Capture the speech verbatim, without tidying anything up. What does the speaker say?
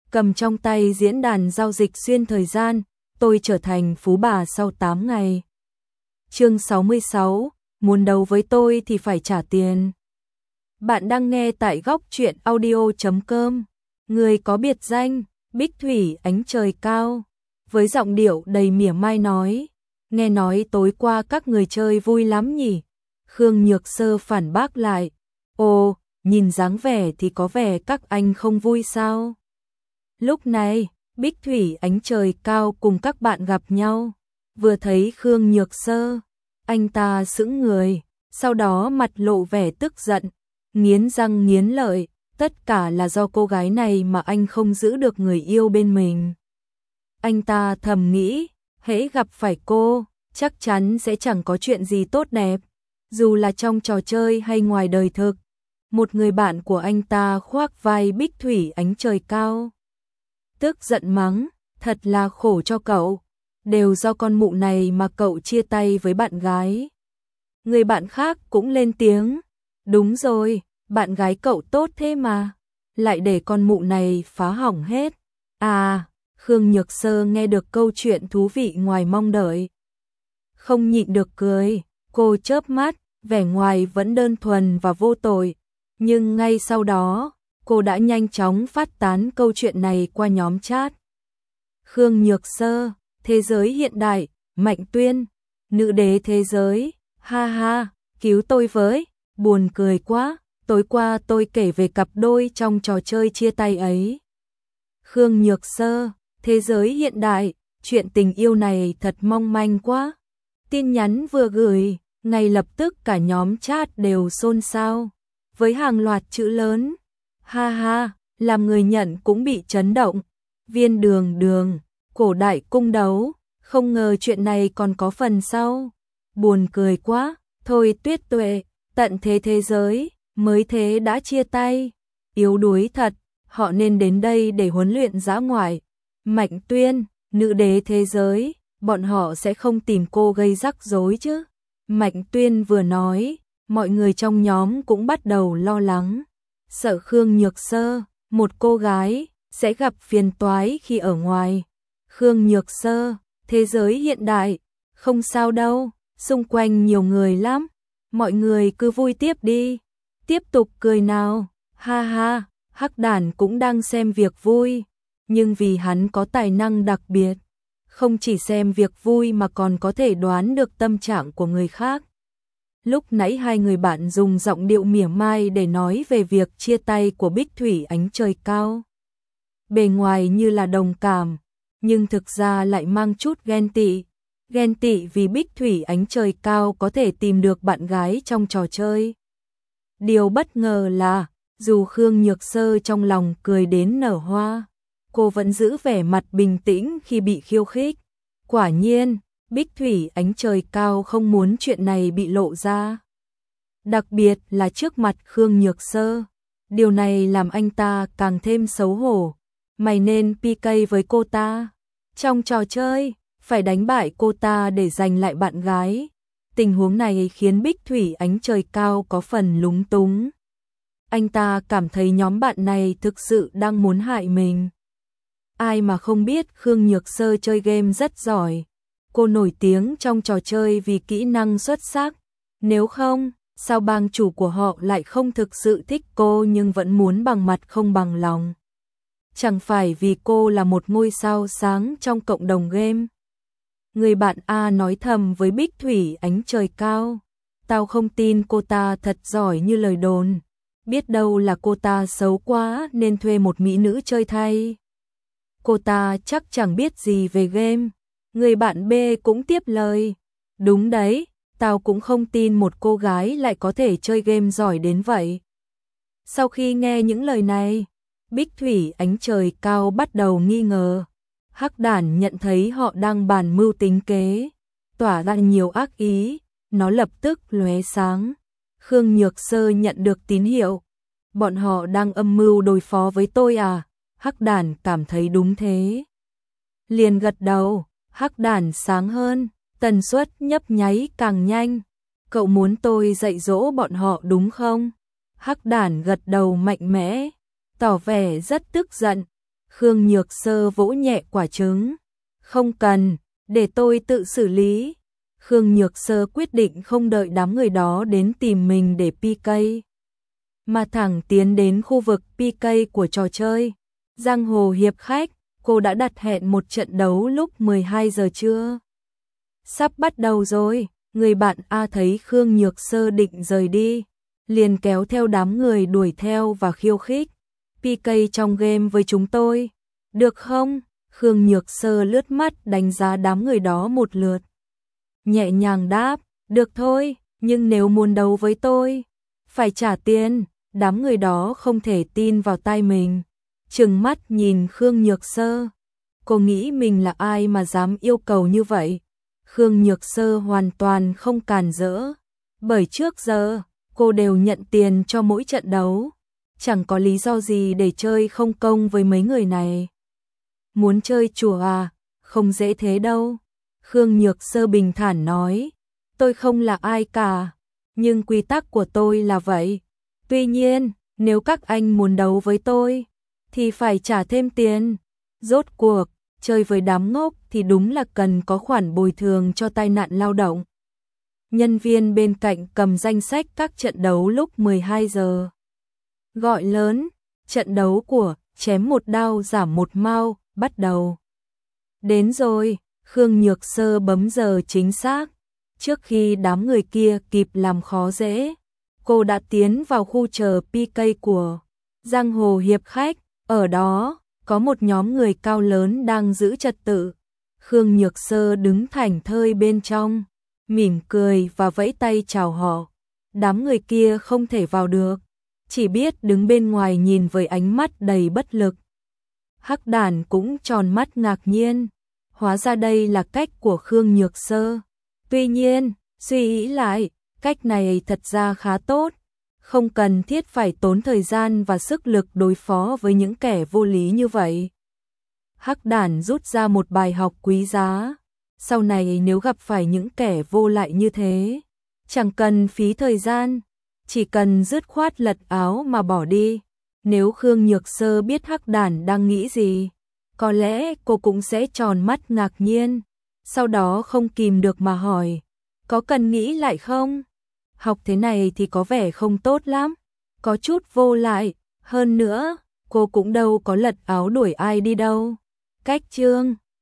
cầm trong tay diễn đàn giao dịch xuyên thời gian, tôi trở thành phú bà sau tám ngày. Chương sáu mươi sáu, muốn đấu với tôi thì phải trả tiền. Bạn đang nghe tại góc truyện audio chấm com. Người có biệt danh Bích Thủy ánh trời cao, với giọng điệu đầy mỉa mai nói, nghe nói tối qua các người chơi vui lắm nhỉ? Khương Nhược Sơ phản bác lại, ồ, nhìn dáng vẻ thì có vẻ các anh không vui sao? Lúc này, Bích Thủy ánh trời cao cùng các bạn gặp nhau, vừa thấy Khương Nhược Sơ, anh ta sững người, sau đó mặt lộ vẻ tức giận, nghiến răng nghiến lợi, tất cả là do cô gái này mà anh không giữ được người yêu bên mình. Anh ta thầm nghĩ, hễ gặp phải cô, chắc chắn sẽ chẳng có chuyện gì tốt đẹp, dù là trong trò chơi hay ngoài đời thực. Một người bạn của anh ta khoác vai Bích Thủy ánh trời cao, tức giận mắng, thật là khổ cho cậu, đều do con mụ này mà cậu chia tay với bạn gái. Người bạn khác cũng lên tiếng, đúng rồi, bạn gái cậu tốt thế mà, lại để con mụ này phá hỏng hết. À, Khương Nhược Sơ nghe được câu chuyện thú vị ngoài mong đợi, không nhịn được cười, cô chớp mắt, vẻ ngoài vẫn đơn thuần và vô tội, nhưng ngay sau đó, cô đã nhanh chóng phát tán câu chuyện này qua nhóm chat. Khương Nhược Sơ, thế giới hiện đại, Mạnh Tuyên, nữ đế thế giới, ha ha, cứu tôi với, buồn cười quá, tối qua tôi kể về cặp đôi trong trò chơi chia tay ấy. Khương Nhược Sơ, thế giới hiện đại, chuyện tình yêu này thật mong manh quá. Tin nhắn vừa gửi, ngay lập tức cả nhóm chat đều xôn xao, với hàng loạt chữ lớn. Ha ha, làm người nhận cũng bị chấn động. Viên đường đường, cổ đại cung đấu, không ngờ chuyện này còn có phần sau. Buồn cười quá, thôi Tuyết Tuệ, tận thế thế giới, mới thế đã chia tay. Yếu đuối thật, họ nên đến đây để huấn luyện dã ngoại. Mạnh Tuyên, nữ đế thế giới, bọn họ sẽ không tìm cô gây rắc rối chứ. Mạnh Tuyên vừa nói, mọi người trong nhóm cũng bắt đầu lo lắng. Sợ Khương Nhược Sơ, một cô gái, sẽ gặp phiền toái khi ở ngoài. Khương Nhược Sơ, thế giới hiện đại, không sao đâu, xung quanh nhiều người lắm. Mọi người cứ vui tiếp đi, tiếp tục cười nào, ha ha, Hắc Đản cũng đang xem việc vui, nhưng vì hắn có tài năng đặc biệt, không chỉ xem việc vui mà còn có thể đoán được tâm trạng của người khác. Lúc nãy hai người bạn dùng giọng điệu mỉa mai để nói về việc chia tay của Bích Thủy ánh trời cao. Bề ngoài như là đồng cảm, nhưng thực ra lại mang chút ghen tị. Ghen tị vì Bích Thủy ánh trời cao có thể tìm được bạn gái trong trò chơi. Điều bất ngờ là, dù Khương Nhược Sơ trong lòng cười đến nở hoa, cô vẫn giữ vẻ mặt bình tĩnh khi bị khiêu khích. Quả nhiên, Bích Thủy ánh trời cao không muốn chuyện này bị lộ ra. Đặc biệt là trước mặt Khương Nhược Sơ. Điều này làm anh ta càng thêm xấu hổ. Mày nên pê ca với cô ta. Trong trò chơi, phải đánh bại cô ta để giành lại bạn gái. Tình huống này khiến Bích Thủy ánh trời cao có phần lúng túng. Anh ta cảm thấy nhóm bạn này thực sự đang muốn hại mình. Ai mà không biết Khương Nhược Sơ chơi game rất giỏi. Cô nổi tiếng trong trò chơi vì kỹ năng xuất sắc. Nếu không, sao bang chủ của họ lại không thực sự thích cô nhưng vẫn muốn bằng mặt không bằng lòng? Chẳng phải vì cô là một ngôi sao sáng trong cộng đồng game. Người bạn A nói thầm với Bích Thủy ánh trời cao. Tao không tin cô ta thật giỏi như lời đồn. Biết đâu là cô ta xấu quá nên thuê một mỹ nữ chơi thay. Cô ta chắc chẳng biết gì về game. Người bạn B cũng tiếp lời. Đúng đấy, tao cũng không tin một cô gái lại có thể chơi game giỏi đến vậy. Sau khi nghe những lời này, Bích Thủy ánh trời cao bắt đầu nghi ngờ. Hắc Đản nhận thấy họ đang bàn mưu tính kế, tỏa ra nhiều ác ý, nó lập tức lóe sáng. Khương Nhược Sơ nhận được tín hiệu. Bọn họ đang âm mưu đối phó với tôi à? Hắc Đản cảm thấy đúng thế. Liền gật đầu. Hắc Đản sáng hơn, tần suất nhấp nháy càng nhanh. Cậu muốn tôi dạy dỗ bọn họ đúng không? Hắc Đản gật đầu mạnh mẽ, tỏ vẻ rất tức giận. Khương Nhược Sơ vỗ nhẹ quả trứng. Không cần, để tôi tự xử lý. Khương Nhược Sơ quyết định không đợi đám người đó đến tìm mình để pê ca, mà thẳng tiến đến khu vực pê ca của trò chơi. Giang hồ hiệp khách, cô đã đặt hẹn một trận đấu lúc mười hai giờ trưa. Sắp bắt đầu rồi, người bạn A thấy Khương Nhược Sơ định rời đi, liền kéo theo đám người đuổi theo và khiêu khích. pê ca trong game với chúng tôi, được không? Khương Nhược Sơ lướt mắt đánh giá đám người đó một lượt. Nhẹ nhàng đáp, được thôi, nhưng nếu muốn đấu với tôi, phải trả tiền. Đám người đó không thể tin vào tai mình, trừng mắt nhìn Khương Nhược Sơ. Cô nghĩ mình là ai mà dám yêu cầu như vậy? Khương Nhược Sơ hoàn toàn không càn rỡ, bởi trước giờ cô đều nhận tiền cho mỗi trận đấu, chẳng có lý do gì để chơi không công với mấy người này. Muốn chơi chùa à? Không dễ thế đâu. Khương Nhược Sơ bình thản nói, tôi không là ai cả, nhưng quy tắc của tôi là vậy. Tuy nhiên, nếu các anh muốn đấu với tôi, thì phải trả thêm tiền. Rốt cuộc, chơi với đám ngốc thì đúng là cần có khoản bồi thường cho tai nạn lao động. Nhân viên bên cạnh cầm danh sách các trận đấu lúc mười hai giờ. Gọi lớn, trận đấu của chém một đao giảm một mao, bắt đầu. Đến rồi, Khương Nhược Sơ bấm giờ chính xác. Trước khi đám người kia kịp làm khó dễ, cô đã tiến vào khu chờ pê ca của Giang Hồ Hiệp Khách. Ở đó, có một nhóm người cao lớn đang giữ trật tự. Khương Nhược Sơ đứng thảnh thơi bên trong, mỉm cười và vẫy tay chào họ. Đám người kia không thể vào được, chỉ biết đứng bên ngoài nhìn với ánh mắt đầy bất lực. Hắc Đản cũng tròn mắt ngạc nhiên, hóa ra đây là cách của Khương Nhược Sơ. Tuy nhiên, suy nghĩ lại, cách này thật ra khá tốt, không cần thiết phải tốn thời gian và sức lực đối phó với những kẻ vô lý như vậy. Hắc Đản rút ra một bài học quý giá, sau này nếu gặp phải những kẻ vô lại như thế, chẳng cần phí thời gian, chỉ cần dứt khoát lật áo mà bỏ đi. Nếu Khương Nhược Sơ biết Hắc Đản đang nghĩ gì, có lẽ cô cũng sẽ tròn mắt ngạc nhiên, sau đó không kìm được mà hỏi, có cần nghĩ lại không? Học thế này thì có vẻ không tốt lắm, có chút vô lại, hơn nữa, cô cũng đâu có lật áo đuổi ai đi đâu. Cách chương